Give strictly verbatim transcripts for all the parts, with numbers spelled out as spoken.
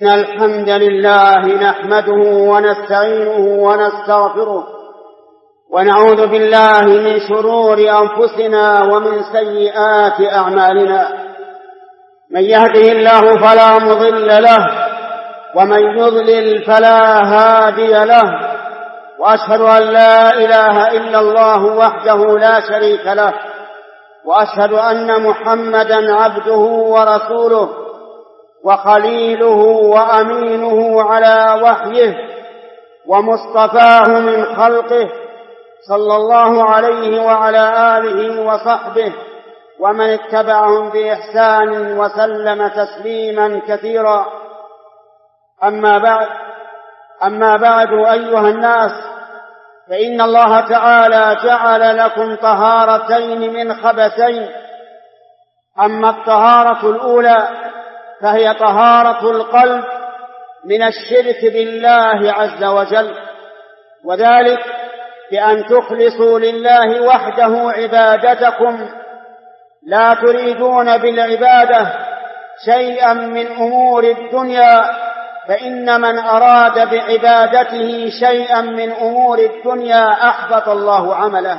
إن الحمد لله نحمده ونستعينه ونستغفره ونعوذ بالله من شرور أنفسنا ومن سيئات أعمالنا. من يهده الله فلا مضل له ومن يضلل فلا هادي له، وأشهد أن لا إله إلا الله وحده لا شريك له، وأشهد أن محمدا عبده ورسوله وخليله وأمينه على وحيه ومصطفاه من خلقه، صلى الله عليه وعلى آله وصحبه ومن اتبعهم بإحسان وسلم تسليما كثيرا. أما بعد أما بعد أيها الناس، فإن الله تعالى جعل لكم طهارتين من خبثين. أما الطهارة الأولى فهي طهارة القلب من الشرك بالله عز وجل، وذلك بأن تخلصوا لله وحده عبادتكم، لا تريدون بالعبادة شيئا من أمور الدنيا، فإن من أراد بعبادته شيئا من أمور الدنيا أحبط الله عمله.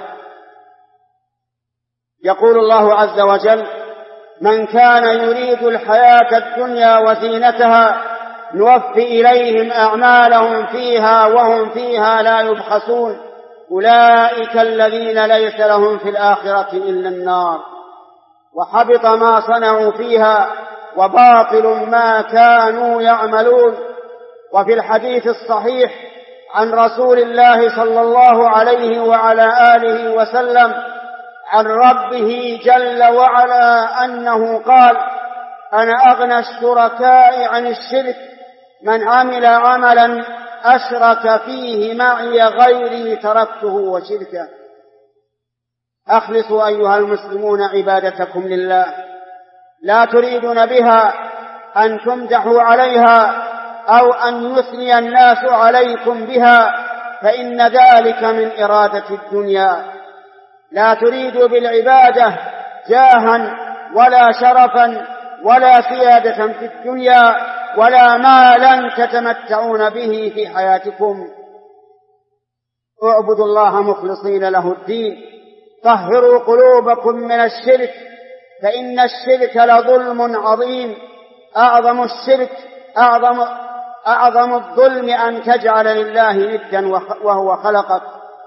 يقول الله عز وجل: من كان يريد الحياة الدنيا وزينتها نوفي إليهم أعمالهم فيها وهم فيها لا يبخسون، أولئك الذين ليس لهم في الآخرة إلا النار، وحبط ما صنعوا فيها وباطل ما كانوا يعملون. وفي الحديث الصحيح عن رسول الله صلى الله عليه وعلى آله وسلم عن ربه جل وعلا أنه قال: أنا أغنى الشركاء عن الشرك، من عمل عملا أشرك فيه معي غيري تركته وشركه. أخلصوا أيها المسلمون عبادتكم لله، لا تريدون بها أن تمدحوا عليها أو أن يثني الناس عليكم بها، فإن ذلك من إرادة الدنيا. لا تريدوا بالعبادة جاها ولا شرفا ولا سيادة في الدنيا ولا مالا تتمتعون به في حياتكم. اعبدوا الله مخلصين له الدين، طهروا قلوبكم من الشرك، فإن الشرك لظلم عظيم. أعظم الشرك أعظم, أعظم الظلم أن تجعل لله ندا وهو خلقك.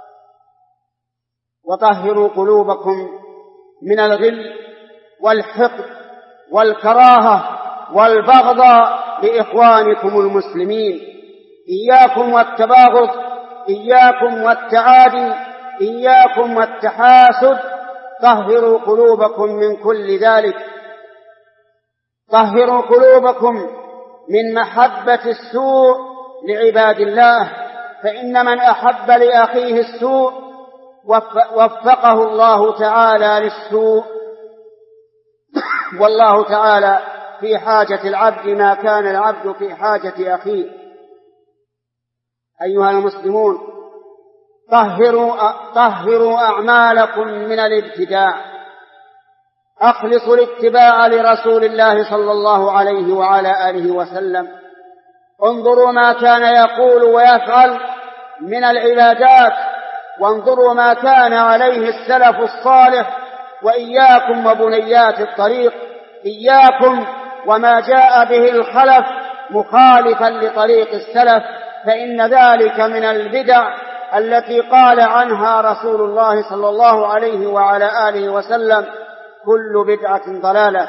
وطهروا قلوبكم من الغل والحقد والكراهة والبغض لإخوانكم المسلمين. إياكم والتباغض، إياكم والتعادي، إياكم والتحاسد. طهروا قلوبكم من كل ذلك. طهروا قلوبكم من محبة السوء لعباد الله، فإن من أحب لأخيه السوء وفقه الله تعالى للسوء، والله تعالى في حاجة العبد ما كان العبد في حاجة أخيه. أيها المسلمون، طهروا, طهروا أعمالكم من الابتداع. أخلصوا الاتباع لرسول الله صلى الله عليه وعلى آله وسلم. انظروا ما كان يقول ويفعل من العبادات، وانظروا ما كان عليه السلف الصالح، وإياكم وبنيات الطريق، إياكم وما جاء به الخلف مخالفا لطريق السلف، فإن ذلك من البدع التي قال عنها رسول الله صلى الله عليه وعلى آله وسلم: كل بدعة ضلالة.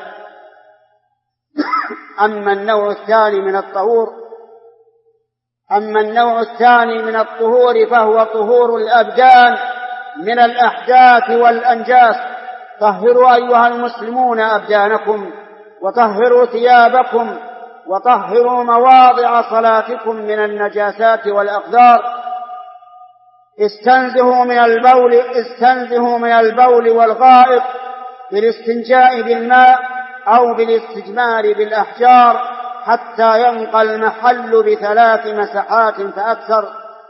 أما النوع الثاني من الطهور أما النوع الثاني من الطهور فهو طهور الأبدان من الأحداث والأنجاس. طهروا أيها المسلمون أبدانكم، وطهروا ثيابكم، وطهروا مواضع صلاتكم من النجاسات والأقدار. استنزهوا من البول استنزهوا من البول والغائط بالاستنجاء بالماء أو بالاستجمار بالأحجار حتى ينقى المحل بثلاث مسحات فأكثر.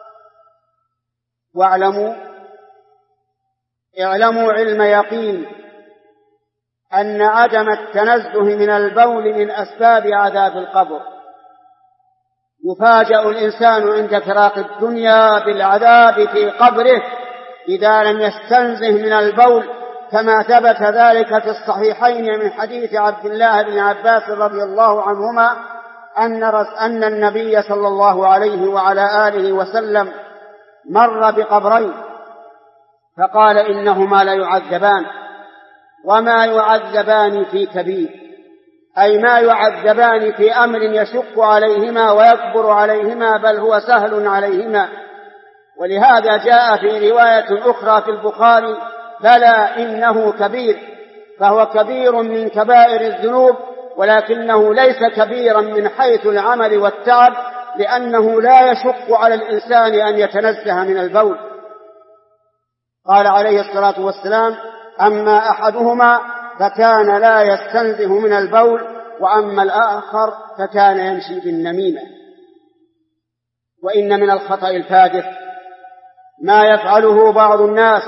واعلموا اعلموا علم يقين أن عدم التنزه من البول من أسباب عذاب القبر، يفاجأ الإنسان عند فراق الدنيا بالعذاب في قبره إذا لم يستنزه من البول، كما ثبت ذلك في الصحيحين من حديث عبد الله بن عباس رضي الله عنهما أن النبي صلى الله عليه وعلى آله وسلم مر بقبرين فقال إنهما ليعذبان وما يعذبان في كبير، أي ما يعذبان في أمر يشق عليهما ويكبر عليهما، بل هو سهل عليهما. ولهذا جاء في رواية أخرى في البخاري بلى إنه كبير، فهو كبير من كبائر الذنوب، ولكنه ليس كبيرا من حيث العمل والتعب، لأنه لا يشق على الإنسان أن يتنزه من البول. قال عليه الصلاة والسلام: أما أحدهما فكان لا يستنزه من البول، وأما الآخر فكان يمشي بالنميمة. وإن من الخطأ الفادح ما يفعله بعض الناس،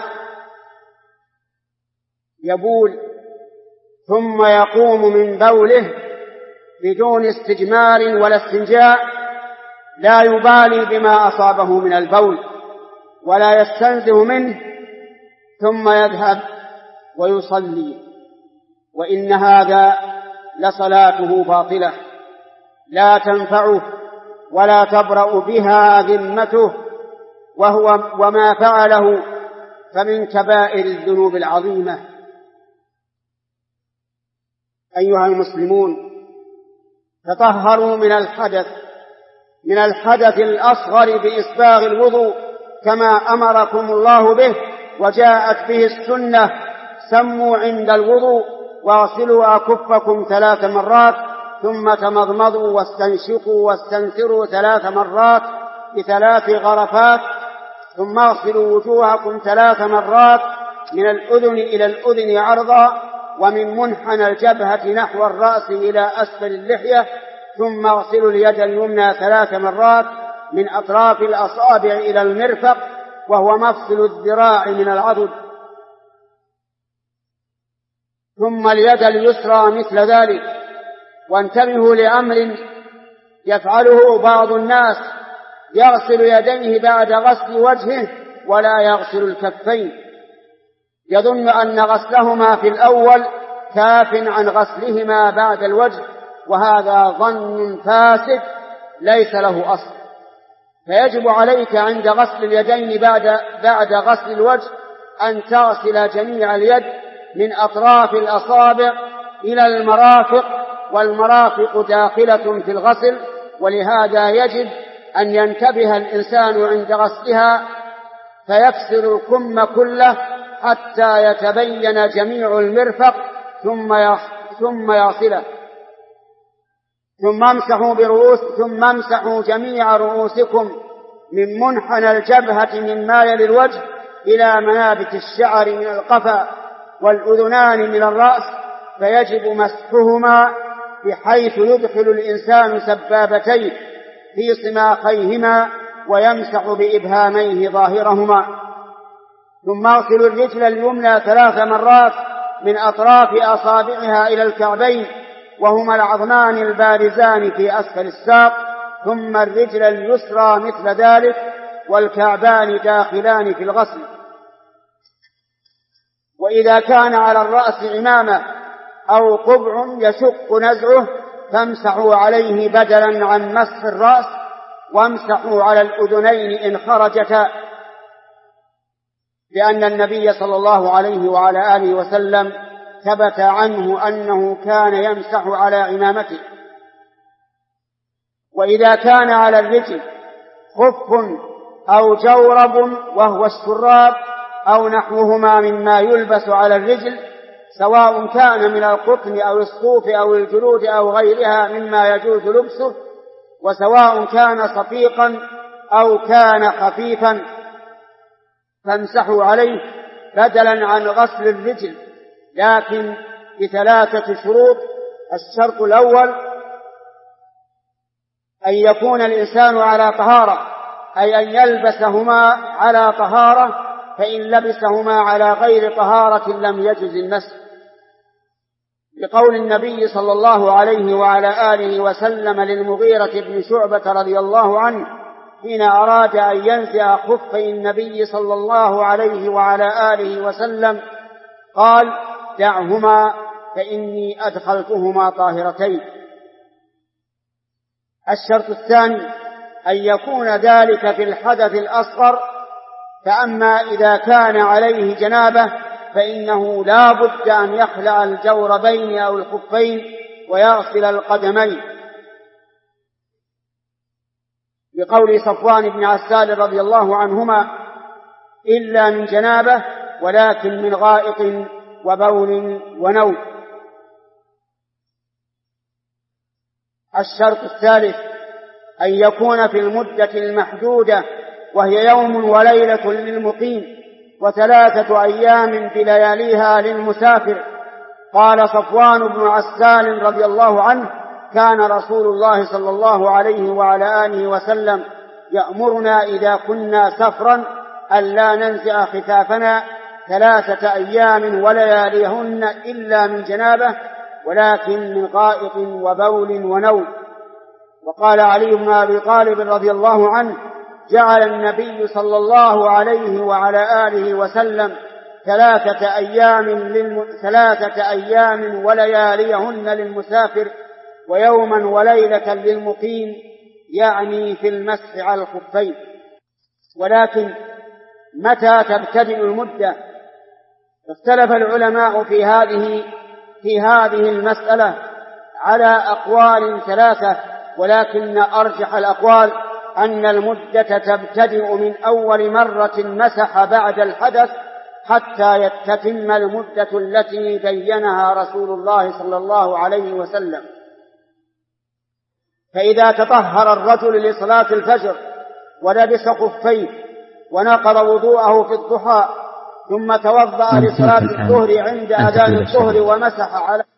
يبول ثم يقوم من بوله بدون استجمار ولا استنجاء، لا يبالي بما أصابه من البول ولا يستنزه منه، ثم يذهب ويصلي، وإن هذا لصلاته باطلة لا تنفعه ولا تبرأ بها ذمته، وهو وما فعله فمن كبائر الذنوب العظيمة. أيها المسلمون، تطهروا من الحدث من الحدث الأصغر بإسباغ الوضوء كما أمركم الله به وجاءت به السنة: سموا عند الوضوء واغسلوا أكفكم ثلاث مرات ثم تمضمضوا واستنشقوا واستنثروا ثلاث مرات بثلاث غرفات، ثم اغسلوا وجوهكم ثلاث مرات من الأذن إلى الأذن عرضا، ومن منحنى الجبهة نحو الرأس إلى أسفل اللحية، ثم اغسلوا اليد اليمنى ثلاث مرات من أطراف الأصابع إلى المرفق، وهو مفصل الذراع من العضد، ثم اليد اليسرى مثل ذلك. وانتبهوا لأمر يفعله بعض الناس: يغسل يديه بعد غسل وجهه ولا يغسل الكفين، يظن أن غسلهما في الأول كاف عن غسلهما بعد الوجه، وهذا ظن فاسد ليس له أصل. فيجب عليك عند غسل اليدين بعد, بعد غسل الوجه أن تغسل جميع اليد من أطراف الأصابع إلى المرافق، والمرافق داخلة في الغسل، ولهذا يجب أن ينتبه الإنسان عند غسلها فيكسر الكم كله حتى يتبين جميع المرفق ثم يغسله. ثم امسحوا برؤوس ثم امسحوا جميع رؤوسكم من منحنى الجبهة مما يلي الوجه إلى منابت الشعر من القفا والأذنان من الرأس، فيجب مسحهما بحيث يدخل الإنسان سبابتيه في صماخيهما ويمسح بإبهاميه ظاهرهما. ثم اغسلوا الرجل اليمنى ثلاث مرات من أطراف أصابعها إلى الكعبين، وهما العظمان البارزان في أسفل الساق، ثم الرجل اليسرى مثل ذلك، والكعبان داخلان في الغسل. وإذا كان على الرأس عمامة أو قبع يشق نزعه فامسحوا عليه بدلا عن مسح الرأس، وامسحوا على الأذنين إن خرجتا، لأن النبي صلى الله عليه وعلى آله وسلم ثبت عنه أنه كان يمسح على عمامته. وإذا كان على الرجل خف أو جورب وهو الشراب أو نحوهما مما يلبس على الرجل، سواء كان من القطن أو الصوف أو الجلود أو غيرها مما يجوز لبسه، وسواء كان صفيقا أو كان خفيفا، فامسحوا عليه بدلا عن غسل الرجل، لكن بثلاثة شروط. الشرط الأول أن يكون الإنسان على طهارة، أي أن يلبسهما على طهارة، فإن لبسهما على غير طهارة لم يجز المسح، بقول النبي صلى الله عليه وعلى آله وسلم للمغيرة بن شعبة رضي الله عنه حين أراد أن ينزع خفي النبي صلى الله عليه وعلى آله وسلم قال: دعهما فإني أدخلتهما طاهرتين. الشرط الثاني أن يكون ذلك في الحدث الأصغر، فأما إذا كان عليه جنابة فإنه لا بد أن يخلع الجوربين أو الخفين ويغسل القدمين، بقول صفوان بن عسال رضي الله عنهما: إلا من جنابة ولكن من غائط وبول ونوم. الشرط الثالث أن يكون في المدة المحدودة، وهي يوم وليلة للمقيم وثلاثة أيام بلياليها للمسافر. قال صفوان بن عسال رضي الله عنه: كان رسول الله صلى الله عليه وعلى آله وسلم يأمرنا إذا كنا سفرا ألا ننزع خفافنا ثلاثة أيام ولياليهن إلا من جنابة ولكن من غائط وبول ونوم. وقال علي بن أبي طالب رضي الله عنه: جعل النبي صلى الله عليه وعلى آله وسلم ثلاثة أيام, للم... ثلاثة أيام ولياليهن للمسافر ويوما وليلة للمقيم، يعني في المسح على الخفين. ولكن متى تبتدئ المدة؟ اختلف العلماء في هذه في هذه المسألة على أقوال ثلاثة، ولكن أرجح الأقوال أن المدة تبتدئ من أول مرة مسح بعد الحدث حتى يتتم المدة التي بينها رسول الله صلى الله عليه وسلم. فإذا تطهر الرجل لصلاة الفجر ولبس خفيه ونقض وضوءه في الضحى ثم توضأ لصلاة الظهر عند أذان الظهر ومسح على